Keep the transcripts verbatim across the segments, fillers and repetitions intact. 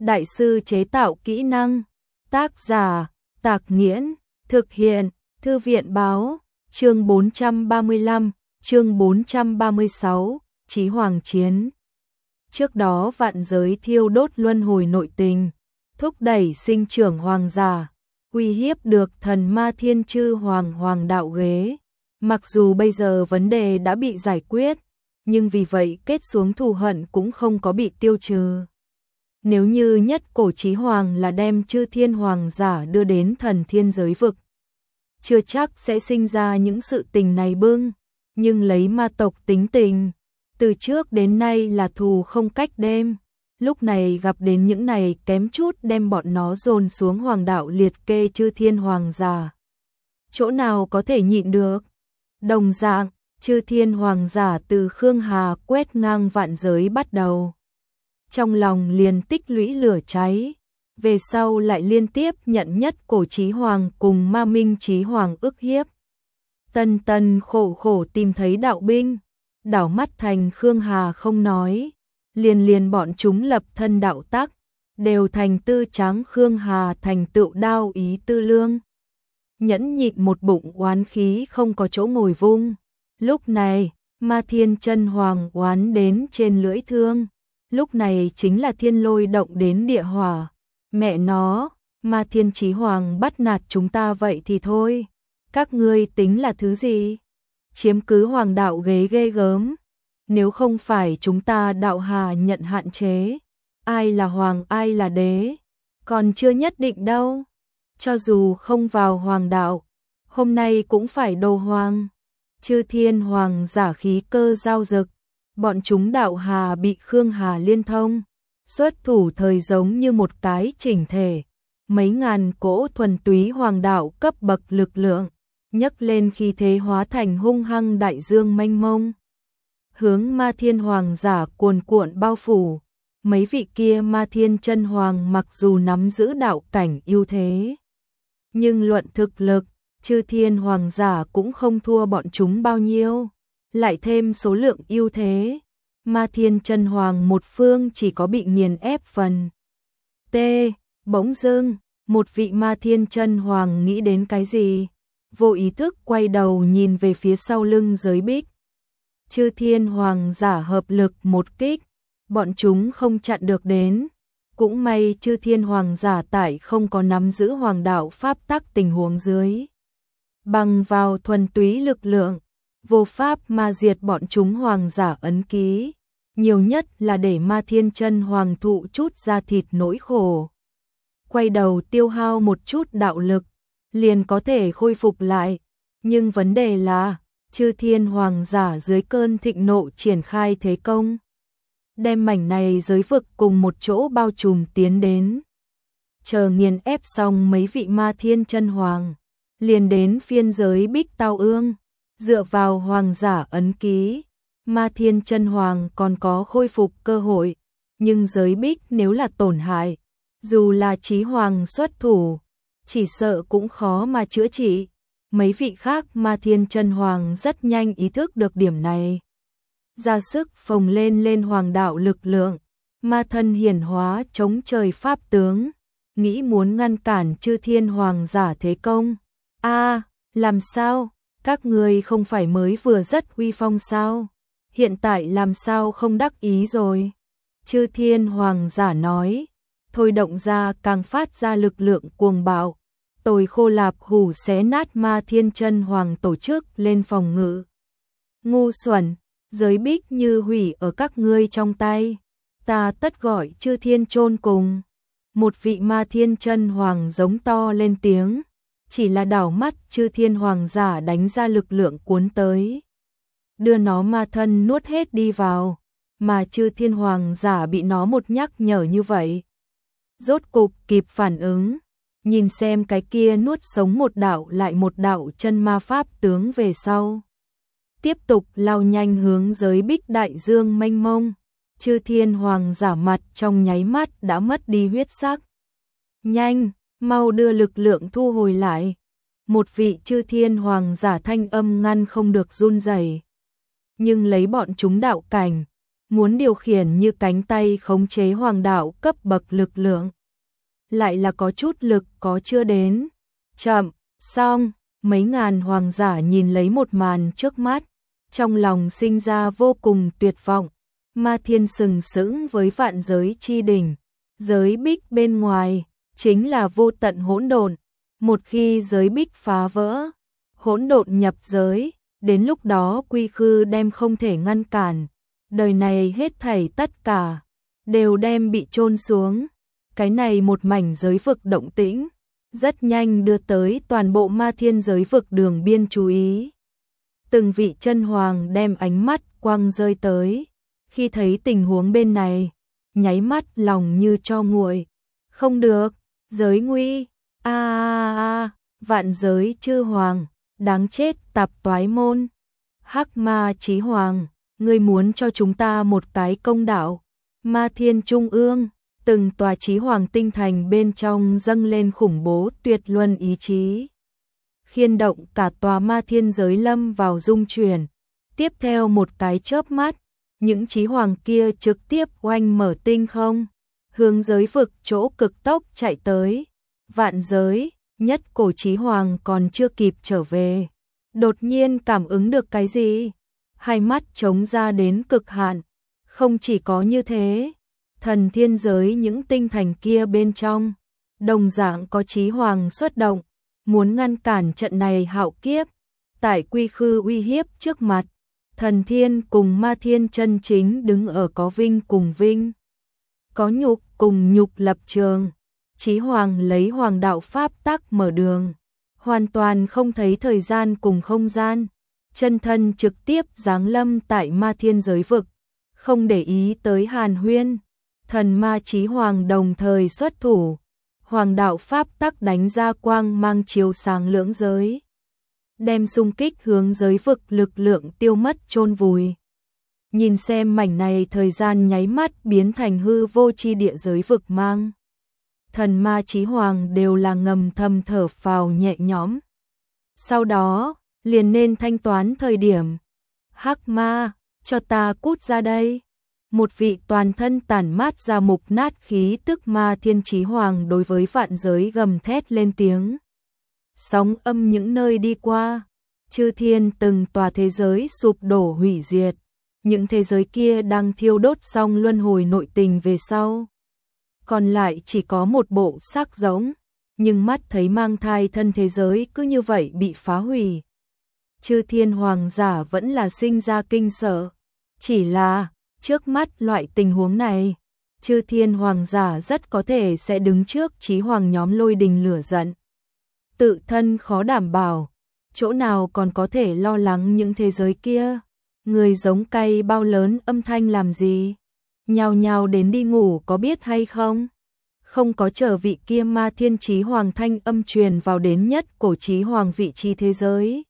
đại sư chế tạo kỹ năng. Tác giả, Tạc Nghiễn, thực hiện, Thư viện báo, chương bốn trăm ba mươi lăm, chương bốn trăm ba mươi sáu, Chí Hoàng Chiến. Trước đó vạn giới thiêu đốt luân hồi nội tình, thúc đẩy sinh trưởng hoàng giả, uy hiếp được thần ma thiên chư hoàng hoàng đạo ghế. Mặc dù bây giờ vấn đề đã bị giải quyết, nhưng vì vậy kết xuống thù hận cũng không có bị tiêu trừ. Nếu như nhất cổ chí hoàng là đem chư thiên hoàng giả đưa đến thần thiên giới vực, chưa chắc sẽ sinh ra những sự tình này bưng, nhưng lấy ma tộc tính tình, từ trước đến nay là thù không cách đêm, lúc này gặp đến những này kém chút đem bọn nó dồn xuống hoàng đạo liệt kê chư thiên hoàng giả. Chỗ nào có thể nhịn được? Đồng dạng, chư thiên hoàng giả từ Khương Hà quét ngang vạn giới bắt đầu. Trong lòng liền tích lũy lửa cháy, về sau lại liên tiếp nhận nhất cổ chí hoàng cùng ma minh chí hoàng ức hiếp. Tân tân khổ khổ tìm thấy đạo binh, đảo mắt thành Khương Hà không nói, liền liền bọn chúng lập thân đạo tắc, đều thành tư tráng Khương Hà thành tựu đao ý tư lương. Nhẫn nhịn một bụng oán khí không có chỗ ngồi vung. Lúc này, ma thiên chân hoàng oán đến trên lưỡi thương. Lúc này chính là thiên lôi động đến địa hỏa. Mẹ nó, ma thiên chí hoàng bắt nạt chúng ta vậy thì thôi. Các ngươi tính là thứ gì? Chiếm cứ hoàng đạo ghế ghê gớm. Nếu không phải chúng ta đạo hà nhận hạn chế, ai là hoàng ai là đế, còn chưa nhất định đâu. Cho dù không vào hoàng đạo, hôm nay cũng phải đồ hoàng. Chư thiên hoàng giả khí cơ giao dực, bọn chúng đạo hà bị Khương Hà liên thông, xuất thủ thời giống như một cái chỉnh thể, mấy ngàn cỗ thuần túy hoàng đạo cấp bậc lực lượng, nhấc lên khí thế hóa thành hung hăng đại dương mênh mông. Hướng ma thiên hoàng giả cuồn cuộn bao phủ, mấy vị kia ma thiên chân hoàng mặc dù nắm giữ đạo cảnh ưu thế, nhưng luận thực lực, chư thiên hoàng giả cũng không thua bọn chúng bao nhiêu, lại thêm số lượng ưu thế, ma thiên chân hoàng một phương chỉ có bị nghiền ép phần. T. Bỗng dưng, một vị ma thiên chân hoàng nghĩ đến cái gì, vô ý thức quay đầu nhìn về phía sau lưng giới bích. Chư thiên hoàng giả hợp lực một kích, bọn chúng không chặn được đến. Cũng may chư thiên hoàng giả tại không có nắm giữ hoàng đạo pháp tắc tình huống dưới. Bằng vào thuần túy lực lượng, vô pháp ma diệt bọn chúng hoàng giả ấn ký. Nhiều nhất là để ma thiên chân hoàng thụ chút ra thịt nỗi khổ. Quay đầu tiêu hao một chút đạo lực, liền có thể khôi phục lại. Nhưng vấn đề là, chư thiên hoàng giả dưới cơn thịnh nộ triển khai thế công, đem mảnh này giới vực cùng một chỗ bao trùm tiến đến. Chờ nghiền ép xong mấy vị ma thiên chân hoàng, liền đến phiên giới bích tao ương, dựa vào hoàng giả ấn ký, ma thiên chân hoàng còn có khôi phục cơ hội, nhưng giới bích nếu là tổn hại, dù là chí hoàng xuất thủ, chỉ sợ cũng khó mà chữa trị. Mấy vị khác ma thiên chân hoàng rất nhanh ý thức được điểm này, ra sức phồng lên lên hoàng đạo lực lượng, ma thân hiển hóa chống trời pháp tướng, nghĩ muốn ngăn cản chư thiên hoàng giả thế công. A, làm sao? Các ngươi không phải mới vừa rất uy phong sao? Hiện tại làm sao không đắc ý rồi? Chư thiên hoàng giả nói, thôi động ra càng phát ra lực lượng cuồng bạo. Tồi khô lạp hủ xé nát ma thiên chân hoàng tổ chức lên phòng ngự. Ngu xuẩn, giới bích như hủy ở các ngươi trong tay, ta tất gọi chư thiên chôn cùng. Một vị ma thiên chân hoàng giống to lên tiếng, chỉ là đảo mắt chư thiên hoàng giả đánh ra lực lượng cuốn tới, đưa nó ma thân nuốt hết đi vào, mà chư thiên hoàng giả bị nó một nhắc nhở như vậy, rốt cục kịp phản ứng. Nhìn xem cái kia nuốt sống một đạo lại một đạo chân ma pháp tướng về sau, tiếp tục lao nhanh hướng giới bích đại dương mênh mông. Chư thiên hoàng giả mặt trong nháy mắt đã mất đi huyết sắc. Nhanh, mau đưa lực lượng thu hồi lại. Một vị chư thiên hoàng giả thanh âm ngăn không được run rẩy. Nhưng lấy bọn chúng đạo cảnh, muốn điều khiển như cánh tay khống chế hoàng đạo cấp bậc lực lượng. Lại là có chút lực có chưa đến. Chậm, xong, mấy ngàn hoàng giả nhìn lấy một màn trước mắt, trong lòng sinh ra vô cùng tuyệt vọng. Ma thiên sừng sững với vạn giới chi đỉnh, giới bích bên ngoài chính là vô tận hỗn độn. Một khi giới bích phá vỡ, hỗn độn nhập giới, đến lúc đó quy khư đem không thể ngăn cản, đời này hết thảy tất cả đều đem bị chôn xuống. Cái này một mảnh giới vực động tĩnh, rất nhanh đưa tới toàn bộ ma thiên giới vực đường biên chú ý. Từng vị chân hoàng đem ánh mắt quăng rơi tới, khi thấy tình huống bên này, nháy mắt lòng như tro nguội. Không được, giới nguy, a a a, vạn giới chư hoàng, đáng chết tạp toái môn. Hắc ma chí hoàng, ngươi muốn cho chúng ta một cái công đạo. Ma thiên trung ương, từng tòa chí hoàng tinh thành bên trong dâng lên khủng bố tuyệt luân ý chí, khiên động cả tòa ma thiên giới lâm vào rung chuyển. Tiếp theo một cái chớp mắt, những chí hoàng kia trực tiếp oanh mở tinh không, hướng giới vực chỗ cực tốc chạy tới. Vạn giới, nhất cổ chí hoàng còn chưa kịp trở về, đột nhiên cảm ứng được cái gì, hai mắt trống ra đến cực hạn. Không chỉ có như thế, thần thiên giới những tinh thành kia bên trong, đồng dạng có chí hoàng xuất động, muốn ngăn cản trận này hạo kiếp. Tại quy khư uy hiếp trước mặt, thần thiên cùng ma thiên chân chính đứng ở có vinh cùng vinh, có nhục cùng nhục lập trường. Chí hoàng lấy hoàng đạo pháp tắc mở đường, hoàn toàn không thấy thời gian cùng không gian, chân thân trực tiếp giáng lâm tại ma thiên giới vực, không để ý tới hàn huyên. Thần ma chí hoàng đồng thời xuất thủ, hoàng đạo pháp tắc đánh ra quang mang chiếu sáng lưỡng giới, đem xung kích hướng giới vực lực lượng tiêu mất chôn vùi. Nhìn xem mảnh này thời gian nháy mắt biến thành hư vô chi địa giới vực mang, thần ma chí hoàng đều là ngầm thầm thở phào nhẹ nhõm. Sau đó, liền nên thanh toán thời điểm. Hắc ma, cho ta cút ra đây. Một vị toàn thân tản mát ra mục nát khí tức ma thiên chí hoàng đối với vạn giới gầm thét lên tiếng. Sóng âm những nơi đi qua, chư thiên từng tòa thế giới sụp đổ hủy diệt, những thế giới kia đang thiêu đốt xong luân hồi nội tình về sau, còn lại chỉ có một bộ xác giống, nhưng mắt thấy mang thai thân thế giới cứ như vậy bị phá hủy. Chư thiên hoàng giả vẫn là sinh ra kinh sợ, chỉ là trước mắt loại tình huống này, chư thiên hoàng giả rất có thể sẽ đứng trước chí hoàng nhóm lôi đình lửa giận. Tự thân khó đảm bảo, chỗ nào còn có thể lo lắng những thế giới kia. Người giống cay bao lớn âm thanh làm gì? Nhào nhào đến đi ngủ có biết hay không? Không có chờ vị kia ma thiên chí hoàng thanh âm truyền vào đến nhất cổ chí hoàng vị trí thế giới.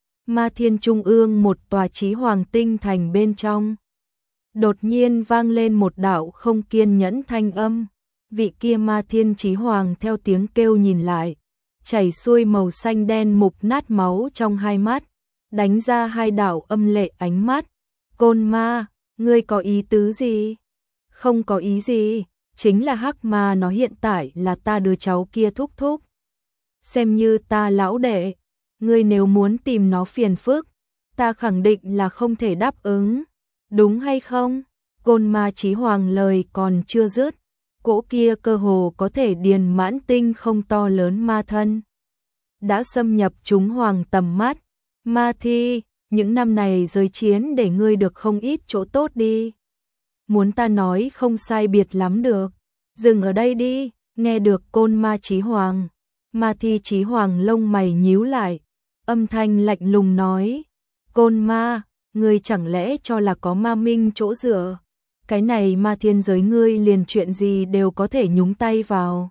Ma thiên trung ương một tòa chí hoàng tinh thành bên trong, đột nhiên vang lên một đạo không kiên nhẫn thanh âm. Vị kia ma thiên chí hoàng theo tiếng kêu nhìn lại, chảy xuôi màu xanh đen mục nát máu trong hai mắt, đánh ra hai đạo âm lệ ánh mắt. Côn ma, ngươi có ý tứ gì? Không có ý gì, chính là hắc ma nó hiện tại là ta đứa cháu kia thúc thúc. Xem như ta lão đệ, ngươi nếu muốn tìm nó phiền phức, ta khẳng định là không thể đáp ứng. Đúng hay không? Côn ma chí hoàng lời còn chưa dứt, cỗ kia cơ hồ có thể điền mãn tinh không to lớn ma thân đã xâm nhập chúng hoàng tầm mắt. Ma thi, những năm này giới chiến để ngươi được không ít chỗ tốt đi. Muốn ta nói không sai biệt lắm được. Dừng ở đây đi. Nghe được côn ma chí hoàng, ma thi chí hoàng lông mày nhíu lại, âm thanh lạnh lùng nói. Côn ma, ngươi chẳng lẽ cho là có ma minh chỗ dựa? Cái này ma thiên giới ngươi liền chuyện gì đều có thể nhúng tay vào.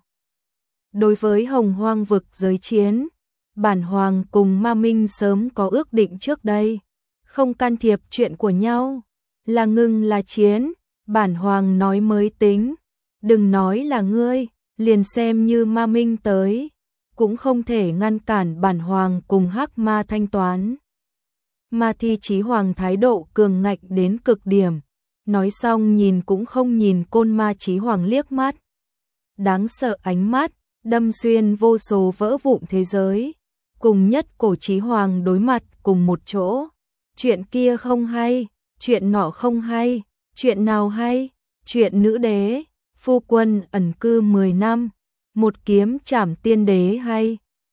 Đối với hồng hoang vực giới chiến, bản hoàng cùng ma minh sớm có ước định trước đây, không can thiệp chuyện của nhau, là ngừng là chiến, bản hoàng nói mới tính. Đừng nói là ngươi, liền xem như ma minh tới, cũng không thể ngăn cản bản hoàng cùng hắc ma thanh toán. Ma thi chí hoàng thái độ cường ngạnh đến cực điểm, Nói xong nhìn cũng không nhìn Côn Ma Chí Hoàng liếc mắt. Đáng sợ ánh mắt, đâm xuyên vô số vỡ vụn thế giới. Cùng Nhất Cổ Chí Hoàng đối mặt cùng một chỗ. Chuyện kia không hay, chuyện nọ không hay, chuyện nào hay? Chuyện nữ đế, phu quân ẩn cư mười năm, một kiếm trảm tiên đế hay?